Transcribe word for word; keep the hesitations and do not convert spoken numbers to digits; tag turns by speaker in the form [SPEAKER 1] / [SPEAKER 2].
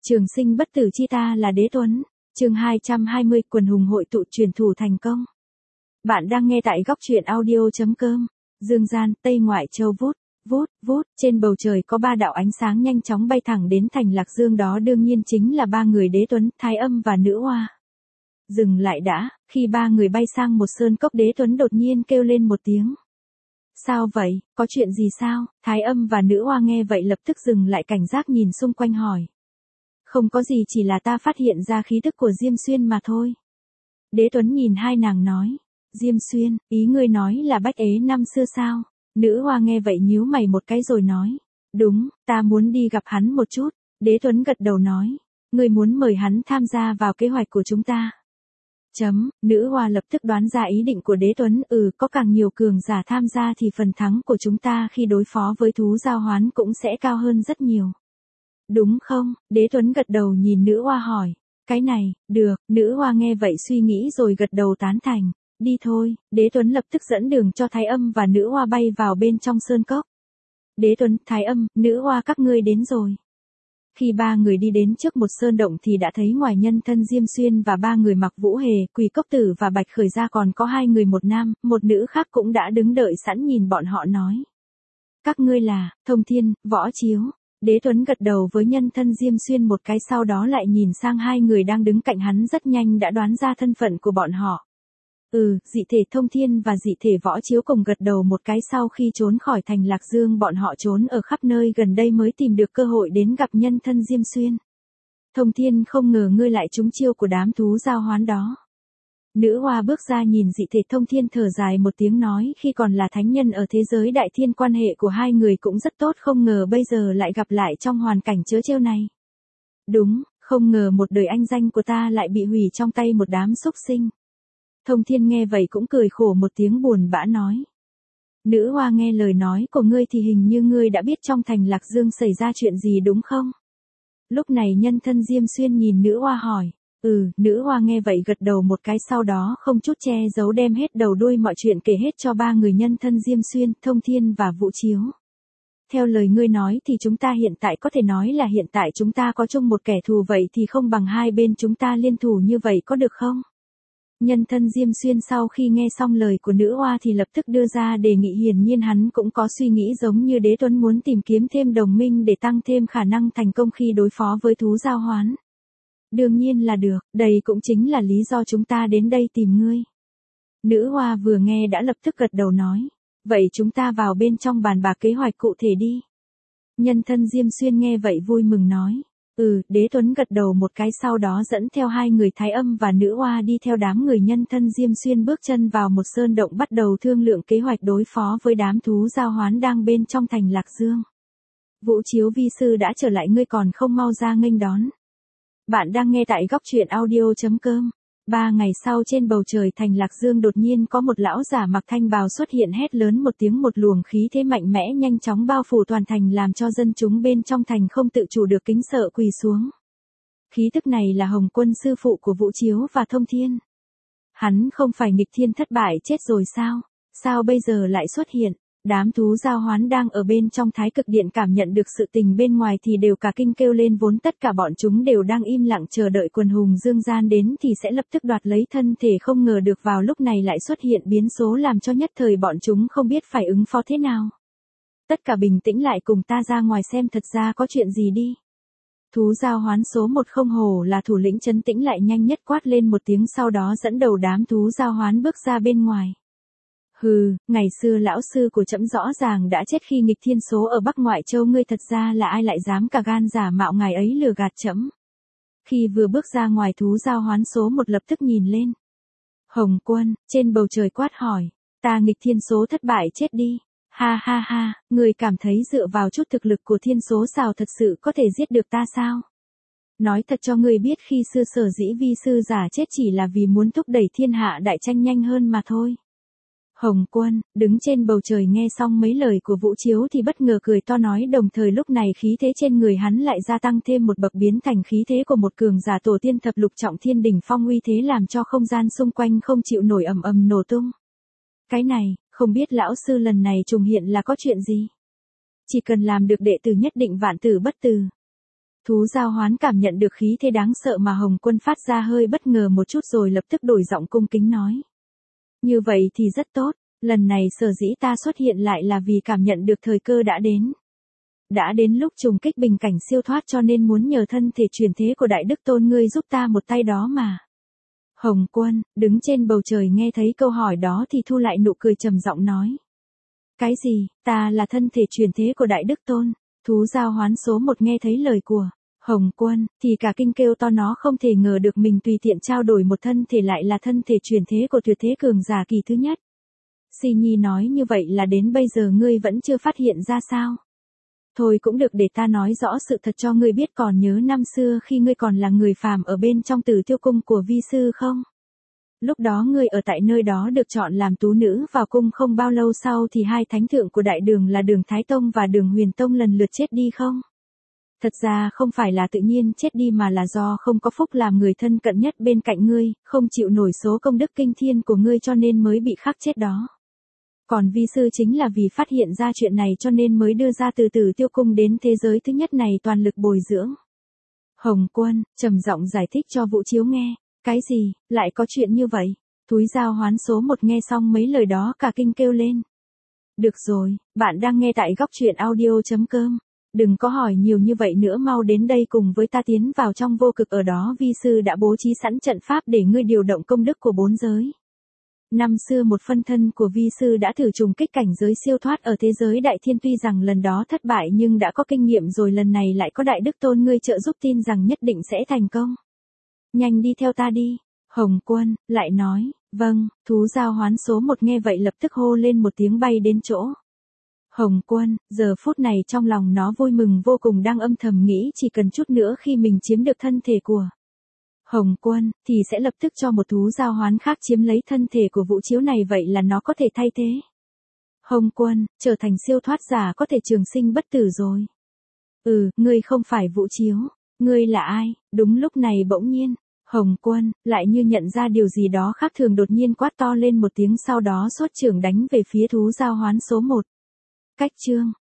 [SPEAKER 1] Trường sinh bất tử chi ta là Đế Tuấn. Chương hai trăm hai mươi, quần hùng hội tụ truyền thủ thành công. Bạn đang nghe tại góc truyện audio chấm com. Dương gian, Tây Ngoại Châu vút, vút, vút, trên bầu trời có ba đạo ánh sáng nhanh chóng bay thẳng đến thành Lạc Dương, đó đương nhiên chính là ba người Đế Tuấn, Thái Âm và Nữ Hoa. Dừng lại đã, khi ba người bay sang một sơn cốc, Đế Tuấn đột nhiên kêu lên một tiếng. Sao vậy, có chuyện gì sao? Thái Âm và Nữ Hoa nghe vậy lập tức dừng lại, cảnh giác nhìn xung quanh hỏi. Không có gì, chỉ là ta phát hiện ra khí tức của Diêm Xuyên mà thôi. Đế Tuấn nhìn hai nàng nói. Diêm Xuyên, ý ngươi nói là Bách Ế năm xưa sao? Nữ Hoa nghe vậy nhíu mày một cái rồi nói. Đúng, ta muốn đi gặp hắn một chút. Đế Tuấn gật đầu nói. Ngươi muốn mời hắn tham gia vào kế hoạch của chúng ta. Chấm, Nữ Hoa lập tức đoán ra ý định của Đế Tuấn. Ừ, có càng nhiều cường giả tham gia thì phần thắng của chúng ta khi đối phó với thú giao hoán cũng sẽ cao hơn rất nhiều. Đúng không? Đế Tuấn gật đầu nhìn Nữ Hoa hỏi. Cái này, được. Nữ Hoa nghe vậy suy nghĩ rồi gật đầu tán thành. Đi thôi. Đế Tuấn lập tức dẫn đường cho Thái Âm và Nữ Hoa bay vào bên trong sơn cốc. Đế Tuấn, Thái Âm, Nữ Hoa, các ngươi đến rồi. Khi ba người đi đến trước một sơn động thì đã thấy ngoài nhân thân Diêm Xuyên và ba người mặc Vũ Hề, Quỳ Cốc Tử và Bạch Khởi ra còn có hai người, một nam, một nữ khác cũng đã đứng đợi sẵn nhìn bọn họ nói. Các ngươi là Thông Thiên, Võ Chiếu. Đế Tuấn gật đầu với nhân thân Diêm Xuyên một cái, sau đó lại nhìn sang hai người đang đứng cạnh hắn, rất nhanh đã đoán ra thân phận của bọn họ. Ừ, dị thể Thông Thiên và dị thể Võ Chiếu cùng gật đầu một cái. Sau khi trốn khỏi thành Lạc Dương, bọn họ trốn ở khắp nơi gần đây mới tìm được cơ hội đến gặp nhân thân Diêm Xuyên. Thông Thiên, không ngờ ngươi lại trúng chiêu của đám thú giao hoán đó. Nữ Hoa bước ra nhìn dị thể Thông Thiên thở dài một tiếng nói, khi còn là thánh nhân ở thế giới đại thiên, quan hệ của hai người cũng rất tốt, không ngờ bây giờ lại gặp lại trong hoàn cảnh trớ trêu này. Đúng, không ngờ một đời anh danh của ta lại bị hủy trong tay một đám súc sinh. Thông Thiên nghe vậy cũng cười khổ một tiếng, buồn bã nói. Nữ Hoa, nghe lời nói của ngươi thì hình như ngươi đã biết trong thành Lạc Dương xảy ra chuyện gì đúng không? Lúc này nhân thân Diêm Xuyên nhìn Nữ Hoa hỏi. Ừ, Nữ Hoa nghe vậy gật đầu một cái, sau đó không chút che giấu đem hết đầu đuôi mọi chuyện kể hết cho ba người nhân thân Diêm Xuyên, Thông Thiên và Vũ Chiếu. Theo lời ngươi nói thì chúng ta hiện tại có thể nói là hiện tại chúng ta có chung một kẻ thù, vậy thì không bằng hai bên chúng ta liên thủ như vậy có được không? Nhân thân Diêm Xuyên sau khi nghe xong lời của Nữ Hoa thì lập tức đưa ra đề nghị, hiển nhiên hắn cũng có suy nghĩ giống như Đế Tuấn, muốn tìm kiếm thêm đồng minh để tăng thêm khả năng thành công khi đối phó với thú giao hoán. Đương nhiên là được, đây cũng chính là lý do chúng ta đến đây tìm ngươi. Nữ Hoa vừa nghe đã lập tức gật đầu nói. Vậy chúng ta vào bên trong bàn bạc kế hoạch cụ thể đi. Nhân thân Diêm Xuyên nghe vậy vui mừng nói. Ừ, Đế Tuấn gật đầu một cái, sau đó dẫn theo hai người Thái Âm và Nữ Hoa đi theo đám người nhân thân Diêm Xuyên bước chân vào một sơn động, bắt đầu thương lượng kế hoạch đối phó với đám thú giao hoán đang bên trong thành Lạc Dương. Vũ Chiếu vi sư đã trở lại, ngươi còn không mau ra nghênh đón. Bạn đang nghe tại góc truyện audio chấm com. Ba ngày sau, trên bầu trời thành Lạc Dương đột nhiên có một lão giả mặc thanh bào xuất hiện, hét lớn một tiếng, một luồng khí thế mạnh mẽ nhanh chóng bao phủ toàn thành, làm cho dân chúng bên trong thành không tự chủ được kính sợ quỳ xuống. Khí tức này là Hồng Quân, sư phụ của Vũ Chiếu và Thông Thiên. Hắn không phải nghịch thiên thất bại chết rồi sao? Sao bây giờ lại xuất hiện? Đám thú giao hoán đang ở bên trong Thái Cực Điện cảm nhận được sự tình bên ngoài thì đều cả kinh kêu lên, vốn tất cả bọn chúng đều đang im lặng chờ đợi quần hùng dương gian đến thì sẽ lập tức đoạt lấy thân thể, không ngờ được vào lúc này lại xuất hiện biến số làm cho nhất thời bọn chúng không biết phải ứng phó thế nào. Tất cả bình tĩnh lại, cùng ta ra ngoài xem thật ra có chuyện gì đi. Thú giao hoán số một không hổ là thủ lĩnh trấn tĩnh lại nhanh nhất quát lên một tiếng, sau đó dẫn đầu đám thú giao hoán bước ra bên ngoài. Hừ, ngày xưa lão sư của trẫm rõ ràng đã chết khi nghịch thiên số ở Bắc Ngoại Châu, ngươi thật ra là ai lại dám cả gan giả mạo ngày ấy lừa gạt trẫm? Khi vừa bước ra ngoài, thú giao hoán số một lập tức nhìn lên. Hồng Quân, trên bầu trời quát hỏi, ta nghịch thiên số thất bại chết đi. Ha ha ha, ngươi cảm thấy dựa vào chút thực lực của thiên số xào thật sự có thể giết được ta sao? Nói thật cho ngươi biết, khi xưa sở dĩ vi sư giả chết chỉ là vì muốn thúc đẩy thiên hạ đại tranh nhanh hơn mà thôi. Hồng Quân, đứng trên bầu trời nghe xong mấy lời của Vũ Chiếu thì bất ngờ cười to nói, đồng thời lúc này khí thế trên người hắn lại gia tăng thêm một bậc, biến thành khí thế của một cường giả tổ tiên thập lục trọng thiên đỉnh phong, uy thế làm cho không gian xung quanh không chịu nổi, ầm ầm nổ tung. Cái này, không biết lão sư lần này trùng hiện là có chuyện gì? Chỉ cần làm được đệ tử nhất định vạn tử bất tử. Thú giao hoán cảm nhận được khí thế đáng sợ mà Hồng Quân phát ra hơi bất ngờ một chút rồi lập tức đổi giọng cung kính nói. Như vậy thì rất tốt, lần này sở dĩ ta xuất hiện lại là vì cảm nhận được thời cơ đã đến. Đã đến lúc trùng kích bình cảnh siêu thoát cho nên muốn nhờ thân thể truyền thế của Đại Đức Tôn ngươi giúp ta một tay đó mà. Hồng Quân, đứng trên bầu trời nghe thấy câu hỏi đó thì thu lại nụ cười trầm giọng nói. Cái gì, ta là thân thể truyền thế của Đại Đức Tôn? Thú giao hoán số một nghe thấy lời của Hồng Quân, thì cả kinh kêu to, nó không thể ngờ được mình tùy tiện trao đổi một thân thể lại là thân thể truyền thế của tuyệt thế cường giả kỳ thứ nhất. Si Nhi nói như vậy là đến bây giờ ngươi vẫn chưa phát hiện ra sao? Thôi cũng được, để ta nói rõ sự thật cho ngươi biết. Còn nhớ năm xưa khi ngươi còn là người phàm ở bên trong Tử Tiêu cung của vi sư không? Lúc đó ngươi ở tại nơi đó được chọn làm tú nữ vào cung, không bao lâu sau thì hai thánh thượng của đại đường là Đường Thái Tông và Đường Huyền Tông lần lượt chết đi không? Thật ra không phải là tự nhiên chết đi mà là do không có phúc làm người thân cận nhất bên cạnh ngươi, không chịu nổi số công đức kinh thiên của ngươi cho nên mới bị khắc chết đó. Còn vi sư chính là vì phát hiện ra chuyện này cho nên mới đưa ra từ Tử Tiêu cung đến thế giới thứ nhất này toàn lực bồi dưỡng. Hồng Quân trầm giọng giải thích cho Vũ Chiếu nghe. Cái gì, lại có chuyện như vậy? Thúi giao hoán số một nghe xong mấy lời đó cả kinh kêu lên. Được rồi, bạn đang nghe tại góc truyện audio chấm com. Đừng có hỏi nhiều như vậy nữa, mau đến đây cùng với ta tiến vào trong vô cực, ở đó vi sư đã bố trí sẵn trận pháp để ngươi điều động công đức của bốn giới. Năm xưa một phân thân của vi sư đã thử trùng kích cảnh giới siêu thoát ở thế giới đại thiên, tuy rằng lần đó thất bại nhưng đã có kinh nghiệm rồi, lần này lại có Đại Đức Tôn ngươi trợ giúp, tin rằng nhất định sẽ thành công. Nhanh đi theo ta đi. Hồng Quân lại nói. Vâng. Thú giao hoán số một nghe vậy lập tức hô lên một tiếng bay đến chỗ Hồng Quân. Giờ phút này trong lòng nó vui mừng vô cùng, đang âm thầm nghĩ chỉ cần chút nữa khi mình chiếm được thân thể của Hồng Quân thì sẽ lập tức cho một thú giao hoán khác chiếm lấy thân thể của Vũ Chiếu này, vậy là nó có thể thay thế Hồng Quân trở thành siêu thoát giả có thể trường sinh bất tử rồi. Ừ, ngươi không phải Vũ Chiếu, ngươi là ai? Đúng lúc này bỗng nhiên Hồng Quân lại như nhận ra điều gì đó khác thường, đột nhiên quát to lên một tiếng, sau đó xuất trưởng đánh về phía thú giao hoán số một. Cách chương